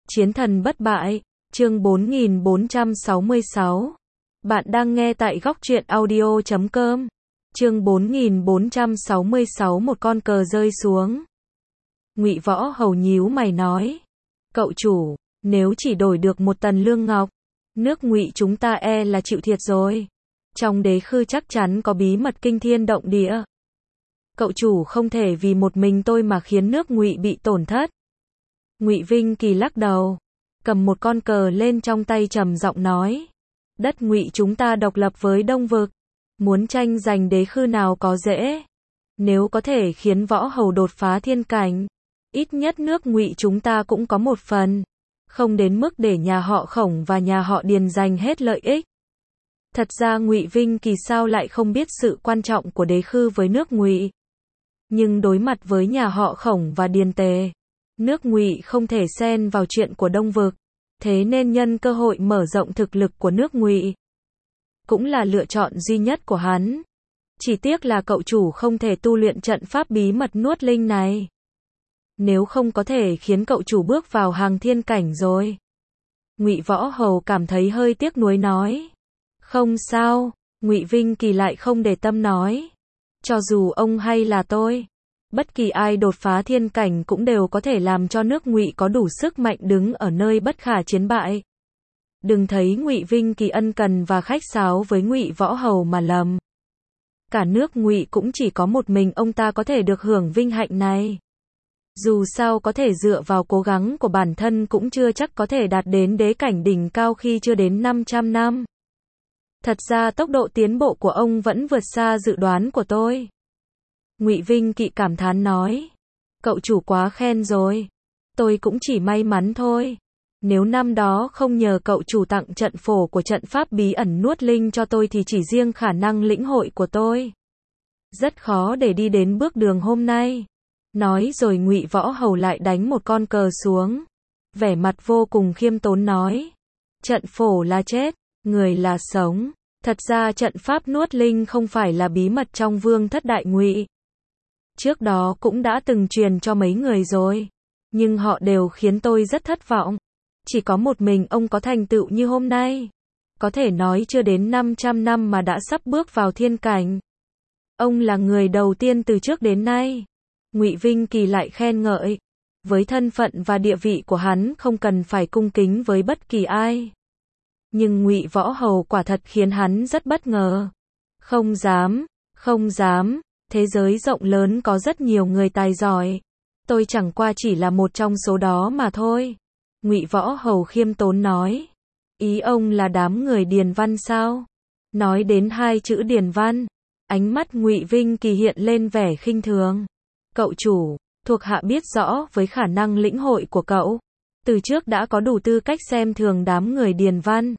Chiến thần bất bại, chương 4466. Bạn đang nghe tại góc truyện audio.com. Chương 4466 một con cờ rơi xuống. Ngụy Võ Hầu nhíu mày nói: "Cậu chủ, nếu chỉ đổi được một tần lương ngọc, nước Ngụy chúng ta e là chịu thiệt rồi. Trong đế khư chắc chắn có bí mật kinh thiên động địa. Cậu chủ không thể vì một mình tôi mà khiến nước Ngụy bị tổn thất." Ngụy Vinh Kỳ lắc đầu, cầm một con cờ lên trong tay trầm giọng nói: "Đất Ngụy chúng ta độc lập với Đông Vực, muốn tranh giành đế khư nào có dễ. Nếu có thể khiến Võ Hầu đột phá thiên cảnh, ít nhất nước Ngụy chúng ta cũng có một phần, không đến mức để nhà họ Khổng và nhà họ Điền giành hết lợi ích." Thật ra Ngụy Vinh Kỳ sao lại không biết sự quan trọng của đế khư với nước Ngụy. Nhưng đối mặt với nhà họ Khổng và Điền Tề, nước Ngụy không thể xen vào chuyện của Đông Vực, thế nên nhân cơ hội mở rộng thực lực của nước Ngụy cũng là lựa chọn duy nhất của hắn. Chỉ tiếc là cậu chủ không thể tu luyện trận pháp bí mật nuốt linh này. Nếu không có thể khiến cậu chủ bước vào hàng thiên cảnh rồi. Ngụy Võ Hầu cảm thấy hơi tiếc nuối nói: "Không sao." Ngụy Vinh Kỳ lại không để tâm nói: "Cho dù ông hay là tôi, bất kỳ ai đột phá thiên cảnh cũng đều có thể làm cho nước Ngụy có đủ sức mạnh đứng ở nơi bất khả chiến bại." Đừng thấy Ngụy Vinh Kỳ ân cần và khách sáo với Ngụy Võ Hầu mà lầm. Cả nước Ngụy cũng chỉ có một mình ông ta có thể được hưởng vinh hạnh này. Dù sao có thể dựa vào cố gắng của bản thân cũng chưa chắc có thể đạt đến đế cảnh đỉnh cao khi chưa đến 500 năm. Thật ra tốc độ tiến bộ của ông vẫn vượt xa dự đoán của tôi." Ngụy Vinh Kỵ cảm thán nói: "Cậu chủ quá khen rồi. Tôi cũng chỉ may mắn thôi. Nếu năm đó không nhờ cậu chủ tặng trận phổ của trận pháp bí ẩn nuốt linh cho tôi thì chỉ riêng khả năng lĩnh hội của tôi, rất khó để đi đến bước đường hôm nay." Nói rồi Ngụy Võ Hầu lại đánh một con cờ xuống, vẻ mặt vô cùng khiêm tốn nói: "Trận phổ là chết, người là sống." Thật ra trận pháp nuốt linh không phải là bí mật trong Vương thất Đại Ngụy. Trước đó cũng đã từng truyền cho mấy người rồi, nhưng họ đều khiến tôi rất thất vọng. Chỉ có một mình ông có thành tựu như hôm nay. Có thể nói chưa đến 500 năm mà đã sắp bước vào thiên cảnh. Ông là người đầu tiên từ trước đến nay." Ngụy Vinh Kỳ lại khen ngợi. Với thân phận và địa vị của hắn không cần phải cung kính với bất kỳ ai. Nhưng Ngụy Võ Hầu quả thật khiến hắn rất bất ngờ. "Không dám, không dám, thế giới rộng lớn có rất nhiều người tài giỏi. Tôi chẳng qua chỉ là một trong số đó mà thôi." Ngụy Võ Hầu khiêm tốn nói: "Ý ông là đám người Điền Văn sao?" Nói đến hai chữ Điền Văn, ánh mắt Ngụy Vinh Kỳ hiện lên vẻ khinh thường. "Cậu chủ, thuộc hạ biết rõ với khả năng lĩnh hội của cậu, từ trước đã có đủ tư cách xem thường đám người Điền Văn.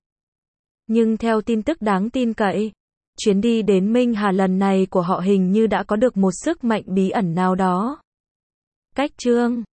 Nhưng theo tin tức đáng tin cậy, chuyến đi đến Minh Hà lần này của họ hình như đã có được một sức mạnh bí ẩn nào đó." Cách chương